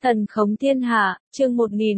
Thần khống thiên hạ, chương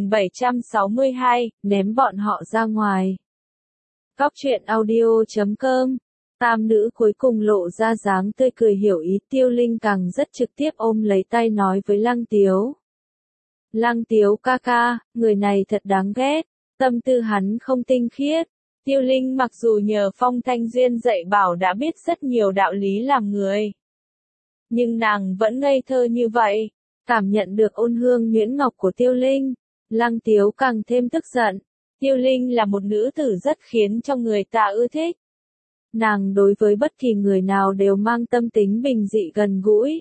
1762, ném bọn họ ra ngoài. Góc truyện audio.com. Tam nữ cuối cùng lộ ra dáng tươi cười hiểu ý, Tiêu Linh càng rất trực tiếp ôm lấy tay nói với Lăng Tiếu. Lăng Tiếu ca ca, người này thật đáng ghét, tâm tư hắn không tinh khiết. Tiêu Linh mặc dù nhờ Phong Thanh Duyên dạy bảo đã biết rất nhiều đạo lý làm người, nhưng nàng vẫn ngây thơ như vậy. Cảm nhận được ôn hương nhuyễn ngọc của Tiêu Linh, Lăng Tiếu càng thêm tức giận. Tiêu Linh là một nữ tử rất khiến cho người ta ưa thích. Nàng đối với bất kỳ người nào đều mang tâm tính bình dị gần gũi.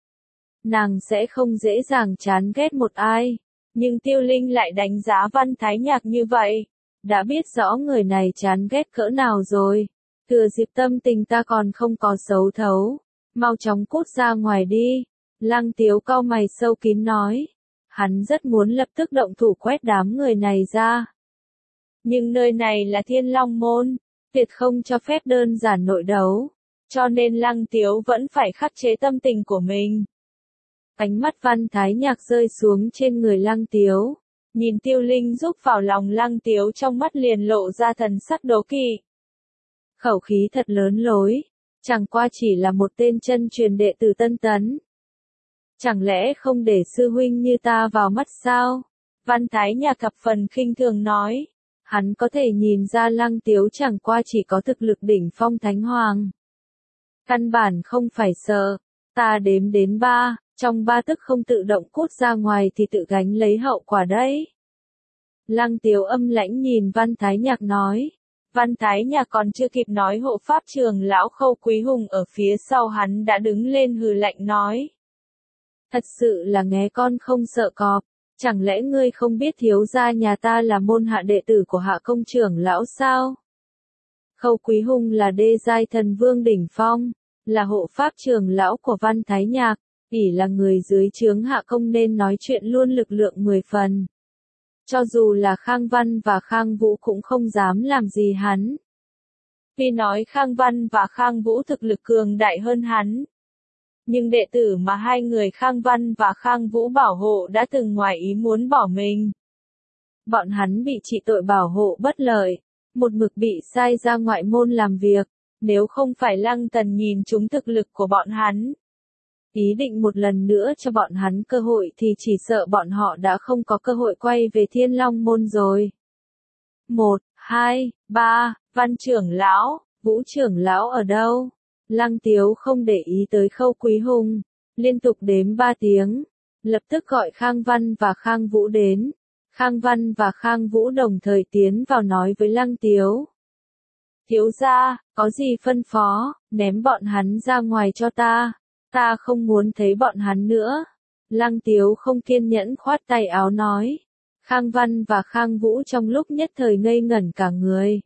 Nàng sẽ không dễ dàng chán ghét một ai. Nhưng Tiêu Linh lại đánh giá Văn Thái Nhạc như vậy. Đã biết rõ người này chán ghét cỡ nào rồi. Thừa dịp tâm tình ta còn không có xấu thấu. Mau chóng cút ra ngoài đi. Lăng Tiếu cau mày sâu kín nói. Hắn rất muốn lập tức động thủ quét đám người này ra. Nhưng nơi này là Thiên Long Môn, tuyệt không cho phép đơn giản nội đấu. Cho nên Lăng Tiếu vẫn phải khắc chế tâm tình của mình. Ánh mắt Văn Thái Nhạc rơi xuống trên người Lăng Tiếu. Nhìn Tiêu Linh giúp vào lòng Lăng Tiếu, trong mắt liền lộ ra thần sắc đố kỵ. Khẩu khí thật lớn lối. Chẳng qua chỉ là một tên chân truyền đệ tử Tân Tấn. Chẳng lẽ không để sư huynh như ta vào mắt sao? Văn Thái Nhạc cặp phần khinh thường nói. Hắn có thể nhìn ra Lăng Tiếu chẳng qua chỉ có thực lực đỉnh phong thánh hoàng. Căn bản không phải sợ. Ta đếm đến 3, trong 3 tức không tự động cút ra ngoài thì tự gánh lấy hậu quả đấy. Lăng Tiếu âm lãnh nhìn Văn Thái Nhạc nói. Văn Thái Nhạc còn chưa kịp nói, hộ pháp trưởng lão Khâu Quý Hùng ở phía sau hắn đã đứng lên hừ lạnh nói. Thật sự là nghé con không sợ cọp, chẳng lẽ ngươi không biết thiếu gia nhà ta là môn hạ đệ tử của Hạ công trưởng lão sao? Khâu Quý Hùng là đê giai thần vương đỉnh phong, là hộ pháp trưởng lão của Văn Thái Nhạc, ỷ là người dưới trướng Hạ công nên nói chuyện luôn lực lượng 10 phần. Cho dù là Khang Văn và Khang Vũ cũng không dám làm gì hắn. Vì nói Khang Văn và Khang Vũ thực lực cường đại hơn hắn. Nhưng đệ tử mà hai người Khang Văn và Khang Vũ bảo hộ đã từng ngoài ý muốn bỏ mình. Bọn hắn bị trị tội bảo hộ bất lợi, một mực bị sai ra ngoại môn làm việc, nếu không phải Lăng Tần nhìn trúng thực lực của bọn hắn. Ý định một lần nữa cho bọn hắn cơ hội thì chỉ sợ bọn họ đã không có cơ hội quay về Thiên Long Môn rồi. 1, 2, 3, Văn trưởng lão, Vũ trưởng lão ở đâu? Lăng Tiếu không để ý tới Khâu Quý Hùng, liên tục đếm 3 tiếng, lập tức gọi Khang Văn và Khang Vũ đến. Khang Văn và Khang Vũ đồng thời tiến vào nói với Lăng Tiếu. Thiếu gia, có gì phân phó, ném bọn hắn ra ngoài cho ta không muốn thấy bọn hắn nữa. Lăng Tiếu không kiên nhẫn khoát tay áo nói. Khang Văn và Khang Vũ trong lúc nhất thời ngây ngẩn cả người.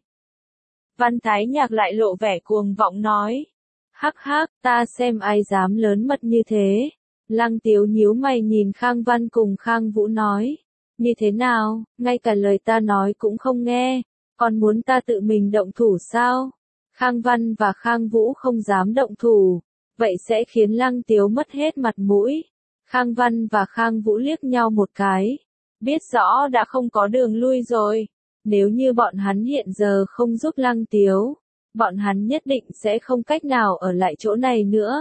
Văn Thái Nhạc lại lộ vẻ cuồng vọng nói. Hắc hắc, ta xem ai dám lớn mật như thế. Lăng Tiếu nhíu mày nhìn Khang Văn cùng Khang Vũ nói. Như thế nào, ngay cả lời ta nói cũng không nghe, còn muốn ta tự mình động thủ sao? Khang Văn và Khang Vũ không dám động thủ, vậy sẽ khiến Lăng Tiếu mất hết mặt mũi. Khang Văn và Khang Vũ liếc nhau một cái, biết rõ đã không có đường lui rồi. Nếu như bọn hắn hiện giờ không giúp Lăng Tiếu, bọn hắn nhất định sẽ không cách nào ở lại chỗ này nữa.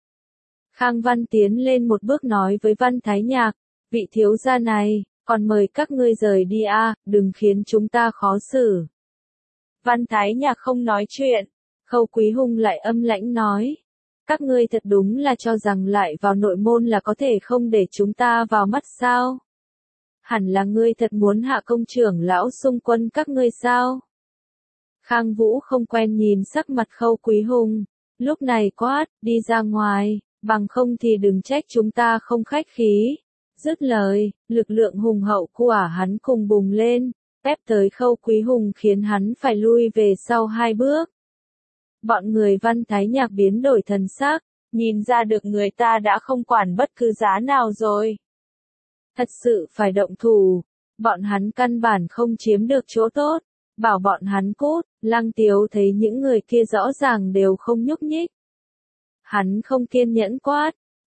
Khang Văn tiến lên một bước nói với Văn Thái Nhạc, vị thiếu gia này, còn mời các ngươi rời đi đừng khiến chúng ta khó xử. Văn Thái Nhạc không nói chuyện, Khâu Quý Hùng lại âm lãnh nói. Các ngươi thật đúng là cho rằng lại vào nội môn là có thể không để chúng ta vào mắt sao? Hẳn là ngươi thật muốn Hạ công trưởng lão xung quân các ngươi sao? Khang Vũ không quen nhìn sắc mặt Khâu Quý Hùng, lúc này quát, đi ra ngoài, bằng không thì đừng trách chúng ta không khách khí. Dứt lời, lực lượng hùng hậu của hắn cùng bùng lên, ép tới Khâu Quý Hùng khiến hắn phải lui về sau 2 bước. Bọn người Văn Thái Nhạc biến đổi thần sắc, nhìn ra được người ta đã không quản bất cứ giá nào rồi. Thật sự phải động thủ, bọn hắn căn bản không chiếm được chỗ tốt, bảo bọn hắn cút. Lăng Tiếu thấy những người kia rõ ràng đều không nhúc nhích. Hắn không kiên nhẫn quát,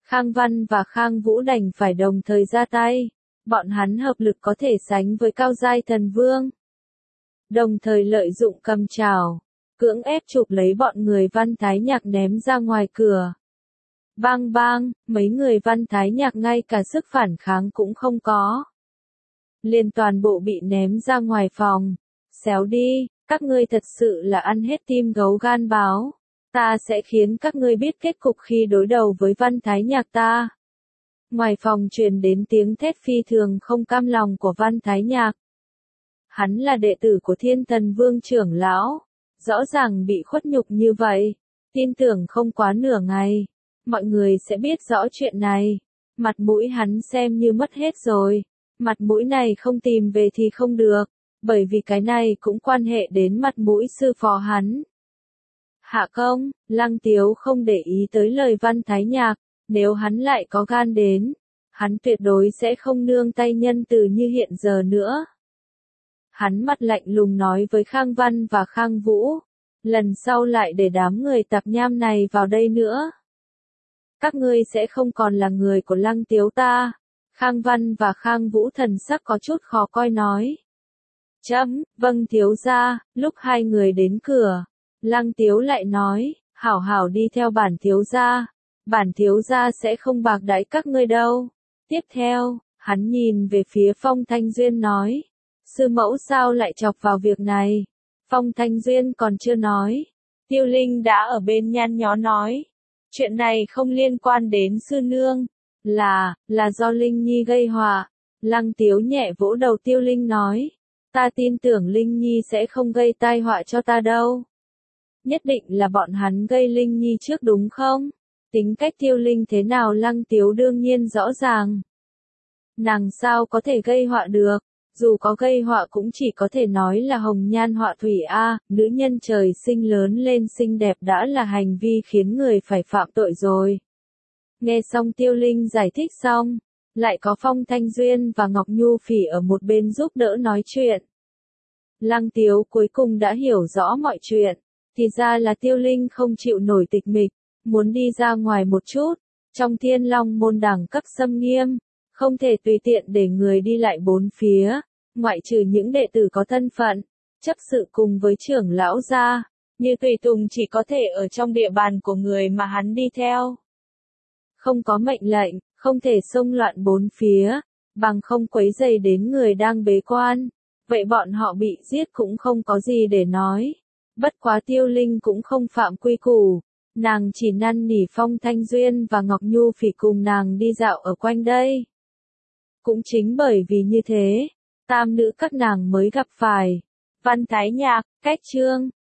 Khang Văn và Khang Vũ đành phải đồng thời ra tay. Bọn hắn hợp lực có thể sánh với cao giai thần vương. Đồng thời lợi dụng cầm chảo, cưỡng ép chụp lấy bọn người Văn Thái Nhạc ném ra ngoài cửa. Bang bang, mấy người Văn Thái Nhạc ngay cả sức phản kháng cũng không có. Liền toàn bộ bị ném ra ngoài phòng. Xéo đi, các ngươi thật sự là ăn hết tim gấu gan báo. Ta sẽ khiến các ngươi biết kết cục khi đối đầu với Văn Thái Nhạc ta. Ngoài phòng truyền đến tiếng thét phi thường không cam lòng của Văn Thái Nhạc. Hắn là đệ tử của Thiên Thần Vương trưởng lão, rõ ràng bị khuất nhục như vậy, tin tưởng không quá nửa ngày, mọi người sẽ biết rõ chuyện này. Mặt mũi hắn xem như mất hết rồi, mặt mũi này không tìm về thì không được, bởi vì cái này cũng quan hệ đến mặt mũi sư phó hắn. Hạ công, Lăng Tiếu không để ý tới lời Văn Thái Nhạc, nếu hắn lại có gan đến, hắn tuyệt đối sẽ không nương tay nhân từ như hiện giờ nữa. Hắn mặt lạnh lùng nói với Khang Văn và Khang Vũ, lần sau lại để đám người tạp nham này vào đây nữa. Các ngươi sẽ không còn là người của Lăng Tiếu ta. Khang Văn và Khang Vũ thần sắc có chút khó coi nói. Vâng thiếu gia. Lúc hai người đến cửa, Lăng Tiếu lại nói, hảo hảo đi theo bản thiếu gia. Bản thiếu gia sẽ không bạc đãi các ngươi đâu. Tiếp theo, hắn nhìn về phía Phong Thanh Duyên nói, sư mẫu sao lại chọc vào việc này. Phong Thanh Duyên còn chưa nói, Tiêu Linh đã ở bên nhăn nhó nói, chuyện này không liên quan đến sư nương, là do Linh Nhi gây họa. Lăng Tiếu nhẹ vỗ đầu Tiêu Linh nói, ta tin tưởng Linh Nhi sẽ không gây tai họa cho ta đâu. Nhất định là bọn hắn gây Linh Nhi trước đúng không? Tính cách Tiêu Linh thế nào Lăng Tiếu đương nhiên rõ ràng. Nàng sao có thể gây họa được, dù có gây họa cũng chỉ có thể nói là hồng nhan họa thủy a, nữ nhân trời sinh lớn lên xinh đẹp đã là hành vi khiến người phải phạm tội rồi. Nghe xong Tiêu Linh giải thích xong, lại có Phong Thanh Duyên và Ngọc Nhu Phỉ ở một bên giúp đỡ nói chuyện. Lăng Tiếu cuối cùng đã hiểu rõ mọi chuyện, thì ra là Tiêu Linh không chịu nổi tịch mịch, muốn đi ra ngoài một chút, trong Thiên Long môn đẳng cấp xâm nghiêm, không thể tùy tiện để người đi lại bốn phía, ngoại trừ những đệ tử có thân phận, chấp sự cùng với trưởng lão gia, như tùy tùng chỉ có thể ở trong địa bàn của người mà hắn đi theo. Không có mệnh lệnh, không thể xông loạn bốn phía, bằng không quấy rầy đến người đang bế quan, vậy bọn họ bị giết cũng không có gì để nói. Bất quá Tiêu Linh cũng không phạm quy củ, nàng chỉ năn nỉ Phong Thanh Duyên và Ngọc Nhu Phỉ cùng nàng đi dạo ở quanh đây. Cũng chính bởi vì như thế, tam nữ các nàng mới gặp phải. Văn Thái Nhạc, cách chương